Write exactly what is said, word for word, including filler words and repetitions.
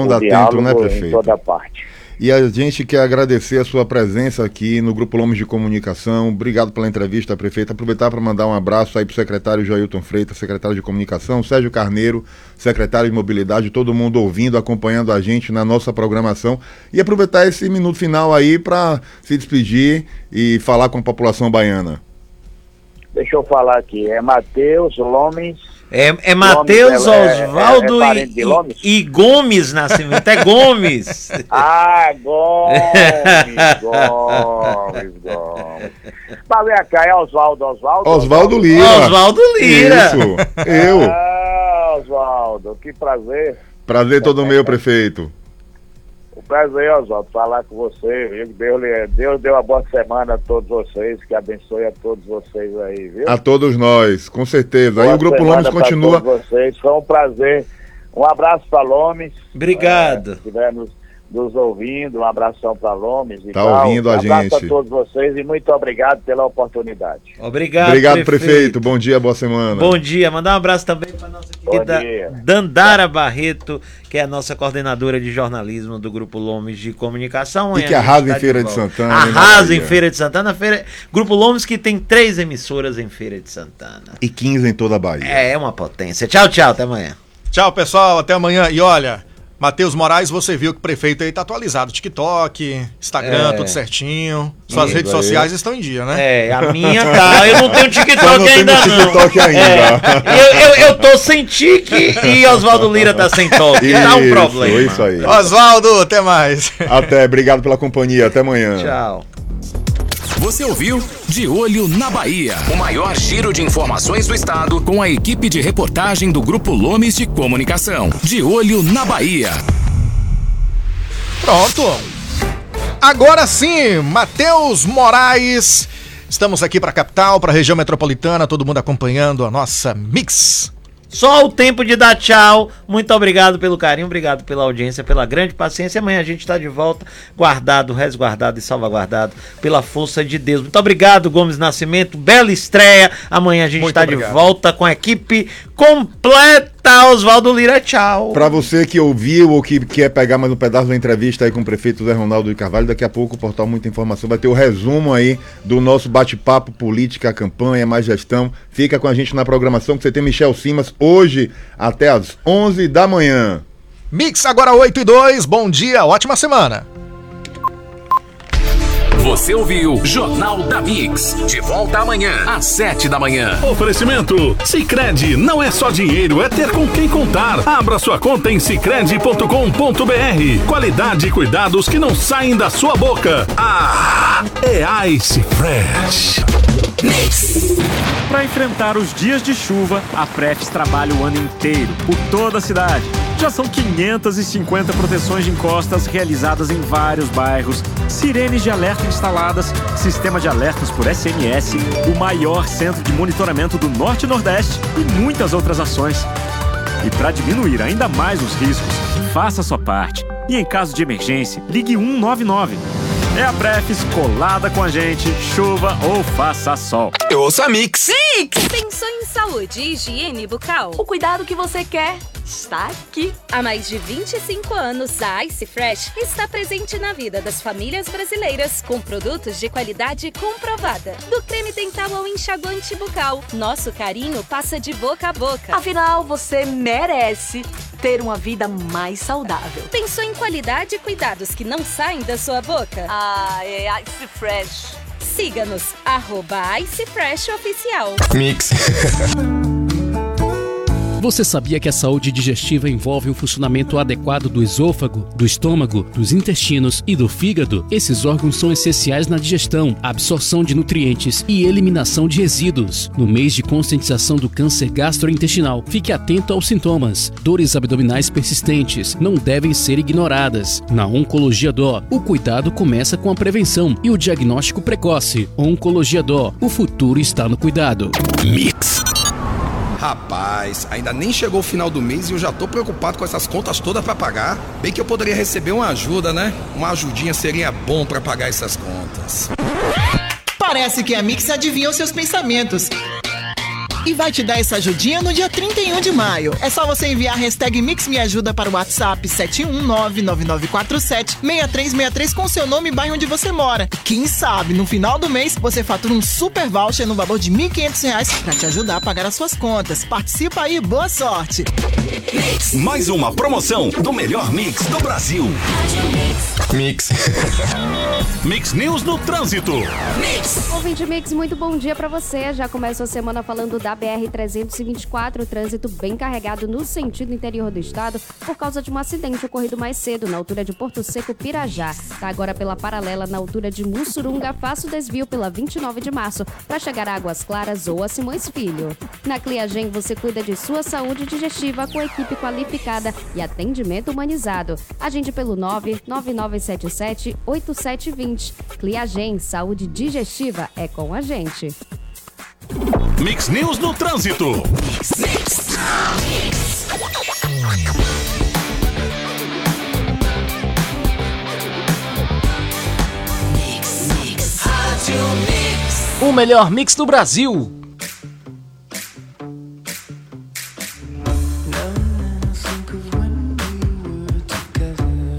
mundo atento, né, prefeito? Em toda parte. E a gente quer agradecer a sua presença aqui no Grupo Lomes de Comunicação. Obrigado pela entrevista, prefeito. Aproveitar para mandar um abraço aí para o secretário Joilton Freitas, secretário de Comunicação, Sérgio Carneiro, secretário de Mobilidade, todo mundo ouvindo, acompanhando a gente na nossa programação. E aproveitar esse minuto final aí para se despedir e falar com a população baiana. Deixa eu falar aqui, é Matheus Lomes. É, é Matheus Osvaldo é, é, é e, e, e Gomes Nascimento, é Gomes. Ah, Gomes, Gomes, Gomes. Mas vem cá, é Osvaldo, Osvaldo? Osvaldo Lira. Osvaldo Lira. Isso, eu. Ah, Osvaldo, que prazer. Prazer todo meu, prefeito. O prazer, Osvaldo, falar com você, viu? Deus, Deus deu uma boa semana a todos vocês, que abençoe a todos vocês aí, viu? A todos nós, com certeza. Boa aí o Grupo Lomes continua. Todos vocês, foi um prazer. Um abraço para Lomes. Obrigado. É, estivermos nos ouvindo, um abração para Lomes e tá tal. ouvindo a um abraço gente. a todos vocês e muito obrigado pela oportunidade. Obrigado, Obrigado, prefeito. prefeito. Bom dia, boa semana. Bom dia. Mandar um abraço também para nossa querida Dandara Barreto, que é a nossa coordenadora de jornalismo do Grupo Lomes de Comunicação. E que arrasa em Feira de Santana. Arrasa em Feira de Santana. Feira... Grupo Lomes que tem três emissoras em Feira de Santana. E quinze em toda a Bahia. É, é uma potência. Tchau, tchau. Até amanhã. Tchau, pessoal. Até amanhã. E olha... Matheus Moraes, você viu que o prefeito aí tá atualizado. TikTok, Instagram, é. tudo certinho. Suas Isso redes aí. sociais estão em dia, né? É, a minha tá. Eu não tenho TikTok não ainda não. TikTok ainda. É. Eu, eu, eu tô sem tique e Osvaldo Lira tá sem toque. Isso, tá um problema. Isso aí. Osvaldo, até mais. Até, obrigado pela companhia. Até amanhã. Tchau. Você ouviu De Olho na Bahia, o maior giro de informações do estado, com a equipe de reportagem do Grupo Lomes de Comunicação. De Olho na Bahia. Pronto. Agora sim, Matheus Moraes. Estamos aqui para a capital, para a região metropolitana, todo mundo acompanhando a nossa Mix. Só o tempo de dar tchau. Muito obrigado pelo carinho, obrigado pela audiência, pela grande paciência. Amanhã a gente está de volta, guardado, resguardado e salvaguardado pela força de Deus. Muito obrigado, Gomes Nascimento. Bela estreia. Amanhã a gente está de volta com a equipe completa. Osvaldo Lira, tchau. Para você que ouviu ou que quer pegar mais um pedaço da entrevista aí com o prefeito Zé Ronaldo de Carvalho, daqui a pouco o Portal Muita Informação vai ter o resumo aí do nosso bate-papo, política, campanha, mais gestão. Fica com a gente na programação que você tem Michel Simas hoje até às onze da manhã. Mix agora oito e dois, bom dia, ótima semana. Você ouviu Jornal da Mix. De volta amanhã, às sete da manhã. Oferecimento: Sicredi, não é só dinheiro, é ter com quem contar. Abra sua conta em sicredi ponto com ponto br. Qualidade e cuidados que não saem da sua boca. Ah, é Ice Fresh. Para enfrentar os dias de chuva, a Prefis trabalha o ano inteiro, por toda a cidade. Já são quinhentas e cinquenta proteções de encostas realizadas em vários bairros, sirenes de alerta instaladas, sistema de alertas por S M S, o maior centro de monitoramento do Norte e Nordeste e muitas outras ações. E para diminuir ainda mais os riscos, faça a sua parte. E em caso de emergência, ligue um nove nove. É a Prefis colada com a gente, chuva ou faça sol. Eu ouço a Mix. Mix! Pensou em saúde e higiene bucal? O cuidado que você quer está aqui. Há mais de vinte e cinco anos, a Ice Fresh está presente na vida das famílias brasileiras com produtos de qualidade comprovada. Do creme dental ao enxaguante bucal, nosso carinho passa de boca a boca. Afinal, você merece ter uma vida mais saudável. Pensou em qualidade e cuidados que não saem da sua boca? Ah, é Ice Fresh. Siga-nos, arroba Ice Fresh Oficial. Mix. Você sabia que a saúde digestiva envolve um funcionamento adequado do esôfago, do estômago, dos intestinos e do fígado? Esses órgãos são essenciais na digestão, absorção de nutrientes e eliminação de resíduos. No mês de conscientização do câncer gastrointestinal, fique atento aos sintomas. Dores abdominais persistentes não devem ser ignoradas. Na Oncologia Dó, o cuidado começa com a prevenção e o diagnóstico precoce. Oncologia Dó, o futuro está no cuidado. Mix. Rapaz, ainda nem chegou o final do mês e eu já tô preocupado com essas contas todas pra pagar. Bem que eu poderia receber uma ajuda, né? Uma ajudinha seria bom pra pagar essas contas. Parece que a Mix adivinha os seus pensamentos. e vai te dar essa ajudinha no dia trinta e um de maio. É só você enviar a hashtag Mix Me Ajuda para o WhatsApp sete um nove nove nove quatro sete seis três seis três com seu nome e bairro onde você mora. E quem sabe, no final do mês, você fatura um super voucher no valor de mil e quinhentos reais para te ajudar a pagar as suas contas. Participa aí, boa sorte! Mais uma promoção do melhor mix do Brasil. Mix. Mix News no Trânsito. Mix. Ouvinte Mix, muito bom dia pra você. Já começa a semana falando da B R trezentos e vinte e quatro, trânsito bem carregado no sentido interior do estado por causa de um acidente ocorrido mais cedo na altura de Porto Seco, Pirajá. Tá agora pela paralela na altura de Mussurunga, faça o desvio pela vinte e nove de março para chegar a Águas Claras ou a Simões Filho. Na Cliagem você cuida de sua saúde digestiva com equipe qualificada e atendimento humanizado. Agende pelo nove nove nove sete sete oito sete dois zero. Cliagem, saúde digestiva é com a gente. Mix News no Trânsito. Mix, mix, mix. O melhor mix do Brasil.